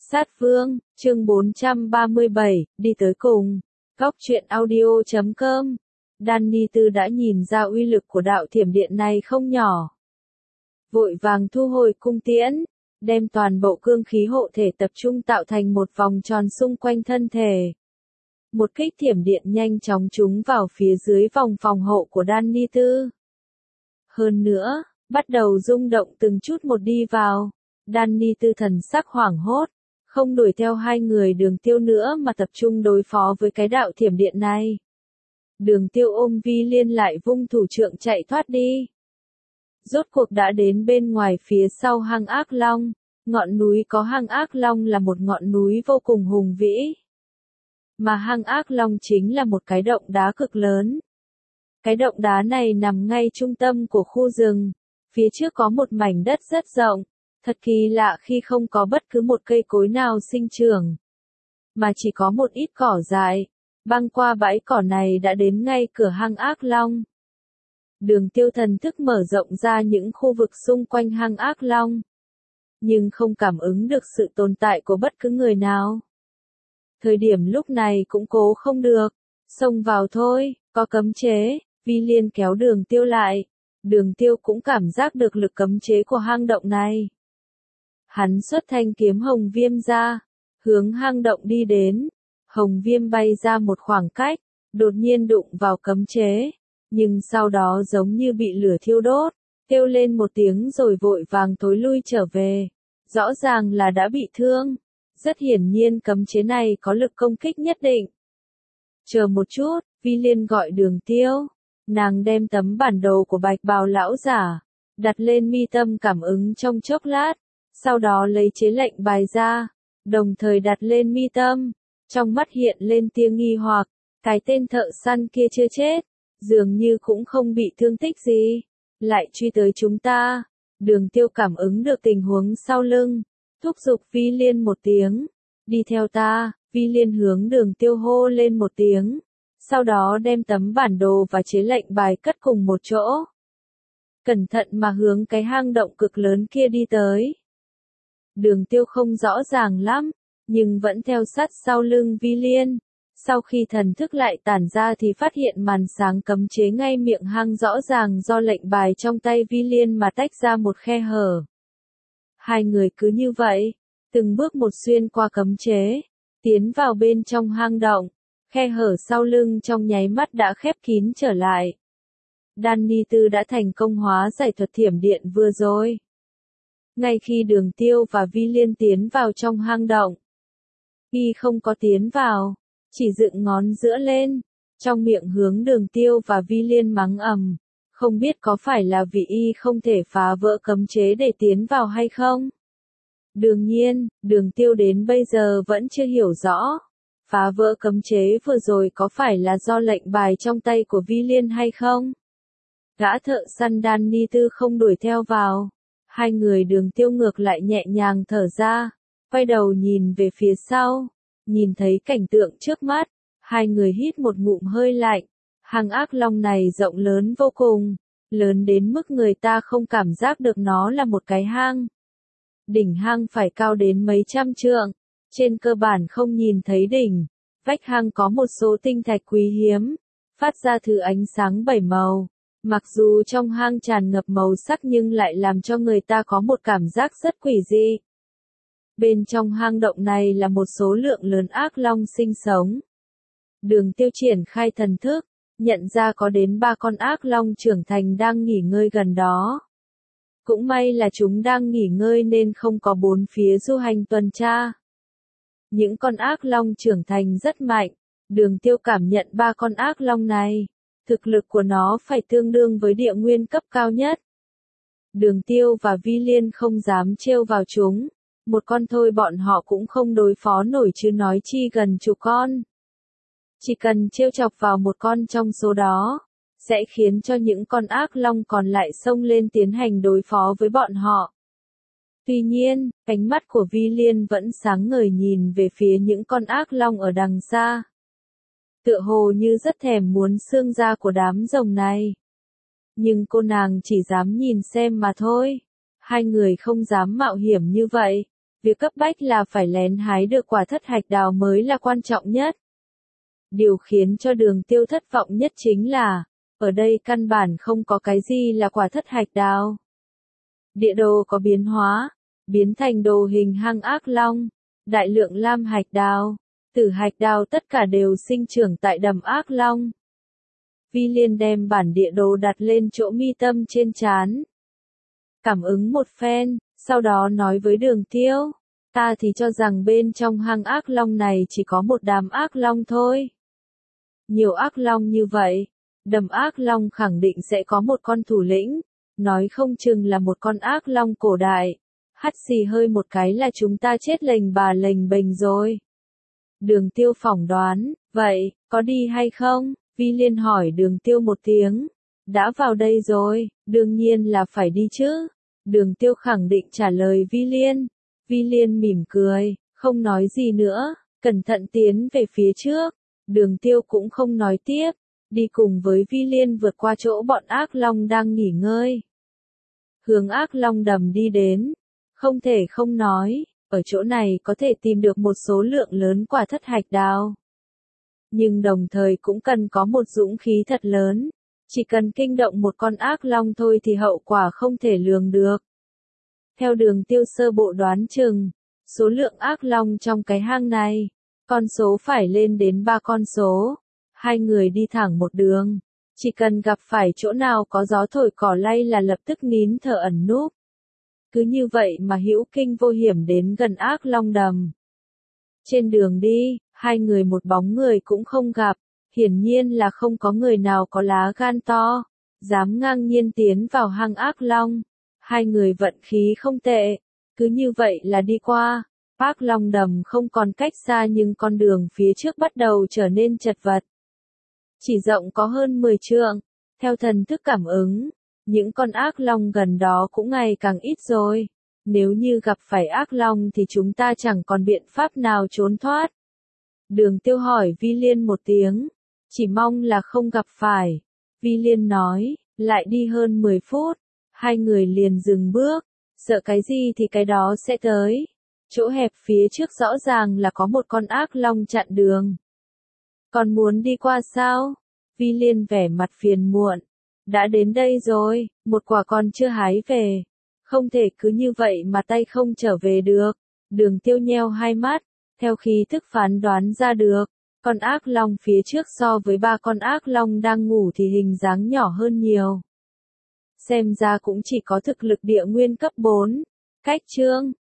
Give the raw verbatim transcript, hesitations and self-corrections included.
Sát Vương, chương bốn trăm ba mươi bảy, đi tới cùng. Góc truyện audio chấm com. Danny Tư đã nhìn ra uy lực của đạo thiểm điện này không nhỏ. Vội vàng thu hồi cung tiễn, đem toàn bộ cương khí hộ thể tập trung tạo thành một vòng tròn xung quanh thân thể. Một kích thiểm điện nhanh chóng trúng vào phía dưới vòng phòng hộ của Danny Tư. Hơn nữa, bắt đầu rung động từng chút một đi vào. Danny Tư thần sắc hoảng hốt, không đuổi theo hai người Đường Tiêu nữa mà tập trung đối phó với cái đạo thiểm điện này. Đường Tiêu ôm Vi Liên lại vung thủ trượng chạy thoát đi. Rốt cuộc đã đến bên ngoài phía sau hang Ác Long. Ngọn núi có hang Ác Long là một ngọn núi vô cùng hùng vĩ. Mà hang Ác Long chính là một cái động đá cực lớn. Cái động đá này nằm ngay trung tâm của khu rừng. Phía trước có một mảnh đất rất rộng. Thật kỳ lạ khi không có bất cứ một cây cối nào sinh trưởng. Mà chỉ có một ít cỏ dại. Băng qua bãi cỏ này đã đến ngay cửa hang Ác Long. Đường Tiêu thần thức mở rộng ra những khu vực xung quanh hang Ác Long. Nhưng không cảm ứng được sự tồn tại của bất cứ người nào. Thời điểm lúc này cũng cố không được. Xông vào thôi, có cấm chế. Vi Liên kéo Đường Tiêu lại. Đường Tiêu cũng cảm giác được lực cấm chế của hang động này. Hắn xuất thanh kiếm hồng viêm ra, hướng hang động đi đến. Hồng viêm bay ra một khoảng cách, đột nhiên đụng vào cấm chế, nhưng sau đó giống như bị lửa thiêu đốt, kêu lên một tiếng rồi vội vàng thối lui trở về. Rõ ràng là đã bị thương. Rất hiển nhiên cấm chế này có lực công kích nhất định. Chờ một chút, Vi Liên gọi Đường Tiêu. Nàng đem tấm bản đồ của Bạch Bào lão giả đặt lên mi tâm cảm ứng trong chốc lát. Sau đó lấy chế lệnh bài ra, đồng thời đặt lên mi tâm, trong mắt hiện lên tia nghi hoặc, cái tên thợ săn kia chưa chết, dường như cũng không bị thương tích gì, lại truy tới chúng ta. Đường Tiêu cảm ứng được tình huống sau lưng, thúc giục Vi Liên một tiếng, đi theo ta. Vi Liên hướng Đường Tiêu hô lên một tiếng, sau đó đem tấm bản đồ và chế lệnh bài cất cùng một chỗ. Cẩn thận mà hướng cái hang động cực lớn kia đi tới. Đường Tiêu không rõ ràng lắm, nhưng vẫn theo sát sau lưng Vi Liên. Sau khi thần thức lại tản ra thì phát hiện màn sáng cấm chế ngay miệng hang rõ ràng do lệnh bài trong tay Vi Liên mà tách ra một khe hở. Hai người cứ như vậy, từng bước một xuyên qua cấm chế, tiến vào bên trong hang động, khe hở sau lưng trong nháy mắt đã khép kín trở lại. Danny Tư đã thành công hóa giải thuật thiểm điện vừa rồi. Ngay khi Đường Tiêu và Vi Liên tiến vào trong hang động, y không có tiến vào, chỉ dựng ngón giữa lên, trong miệng hướng Đường Tiêu và Vi Liên mắng ầm, không biết có phải là vì y không thể phá vỡ cấm chế để tiến vào hay không? Đương nhiên, Đường Tiêu đến bây giờ vẫn chưa hiểu rõ, phá vỡ cấm chế vừa rồi có phải là do lệnh bài trong tay của Vi Liên hay không? Gã thợ săn Danny Tư không đuổi theo vào. Hai người Đường Tiêu ngược lại nhẹ nhàng thở ra, quay đầu nhìn về phía sau, nhìn thấy cảnh tượng trước mắt, hai người hít một ngụm hơi lạnh. Hang Ác Long này rộng lớn vô cùng, lớn đến mức người ta không cảm giác được nó là một cái hang. Đỉnh hang phải cao đến mấy trăm trượng, trên cơ bản không nhìn thấy đỉnh, vách hang có một số tinh thạch quý hiếm, phát ra thứ ánh sáng bảy màu. Mặc dù trong hang tràn ngập màu sắc nhưng lại làm cho người ta có một cảm giác rất quỷ dị. Bên trong hang động này là một số lượng lớn ác long sinh sống. Đường Tiêu triển khai thần thức, nhận ra có đến ba con ác long trưởng thành đang nghỉ ngơi gần đó. Cũng may là chúng đang nghỉ ngơi nên không có bốn phía du hành tuần tra. Những con ác long trưởng thành rất mạnh, Đường Tiêu cảm nhận ba con ác long này. Thực lực của nó phải tương đương với địa nguyên cấp cao nhất. Đường Tiêu và Vi Liên không dám trêu vào chúng. Một con thôi bọn họ cũng không đối phó nổi chứ nói chi gần chục con. Chỉ cần trêu chọc vào một con trong số đó, sẽ khiến cho những con ác long còn lại xông lên tiến hành đối phó với bọn họ. Tuy nhiên, ánh mắt của Vi Liên vẫn sáng ngời nhìn về phía những con ác long ở đằng xa. Tựa hồ như rất thèm muốn xương da của đám rồng này. Nhưng cô nàng chỉ dám nhìn xem mà thôi. Hai người không dám mạo hiểm như vậy. Việc cấp bách là phải lén hái được quả thất hạch đào mới là quan trọng nhất. Điều khiến cho Đường Tiêu thất vọng nhất chính là, ở đây căn bản không có cái gì là quả thất hạch đào. Địa đồ có biến hóa, biến thành đồ hình hang ác long, đại lượng lam hạch đào, tử hạch đào tất cả đều sinh trưởng tại đầm ác long. Vi Liên đem bản địa đồ đặt lên chỗ mi tâm trên trán. Cảm ứng một phen, sau đó nói với Đường Tiêu, ta thì cho rằng bên trong hang ác long này chỉ có một đám ác long thôi. Nhiều ác long như vậy, đầm ác long khẳng định sẽ có một con thủ lĩnh, nói không chừng là một con ác long cổ đại. Hắt xì hơi một cái là chúng ta chết lềnh bà lềnh bềnh rồi. Đường Tiêu phỏng đoán, vậy, có đi hay không? Vi Liên hỏi Đường Tiêu một tiếng. Đã vào đây rồi, đương nhiên là phải đi chứ. Đường Tiêu khẳng định trả lời Vi Liên. Vi Liên mỉm cười, không nói gì nữa, cẩn thận tiến về phía trước. Đường Tiêu cũng không nói tiếp, đi cùng với Vi Liên vượt qua chỗ bọn ác long đang nghỉ ngơi. Hướng ác long đầm đi đến. Không thể không nói, ở chỗ này có thể tìm được một số lượng lớn quả thất hạch đào. Nhưng đồng thời cũng cần có một dũng khí thật lớn. Chỉ cần kinh động một con ác long thôi thì hậu quả không thể lường được. Theo Đường Tiêu sơ bộ đoán chừng, số lượng ác long trong cái hang này, con số phải lên đến ba con số. Hai người đi thẳng một đường, chỉ cần gặp phải chỗ nào có gió thổi cỏ lay là lập tức nín thở ẩn núp. Cứ như vậy mà hữu kinh vô hiểm đến gần ác long đầm. Trên đường đi, hai người một bóng người cũng không gặp, hiển nhiên là không có người nào có lá gan to, dám ngang nhiên tiến vào hang ác long. Hai người vận khí không tệ, cứ như vậy là đi qua. Ác long đầm không còn cách xa nhưng con đường phía trước bắt đầu trở nên chật vật. Chỉ rộng có hơn mười trượng, theo thần thức cảm ứng, những con ác long gần đó cũng ngày càng ít rồi. Nếu như gặp phải ác long thì chúng ta chẳng còn biện pháp nào trốn thoát. Đường Tiêu hỏi Vi Liên một tiếng, chỉ mong là không gặp phải. Vi Liên nói, lại đi hơn mười phút, hai người liền dừng bước, sợ cái gì thì cái đó sẽ tới. Chỗ hẹp phía trước rõ ràng là có một con ác long chặn đường. Còn muốn đi qua sao? Vi Liên vẻ mặt phiền muộn. Đã đến đây rồi, một quả còn chưa hái về. Không thể cứ như vậy mà tay không trở về được. Đường Tiêu nheo hai mắt, theo khí thức phán đoán ra được. Con ác long phía trước so với ba con ác long đang ngủ thì hình dáng nhỏ hơn nhiều. Xem ra cũng chỉ có thực lực địa nguyên cấp bốn. Cách chương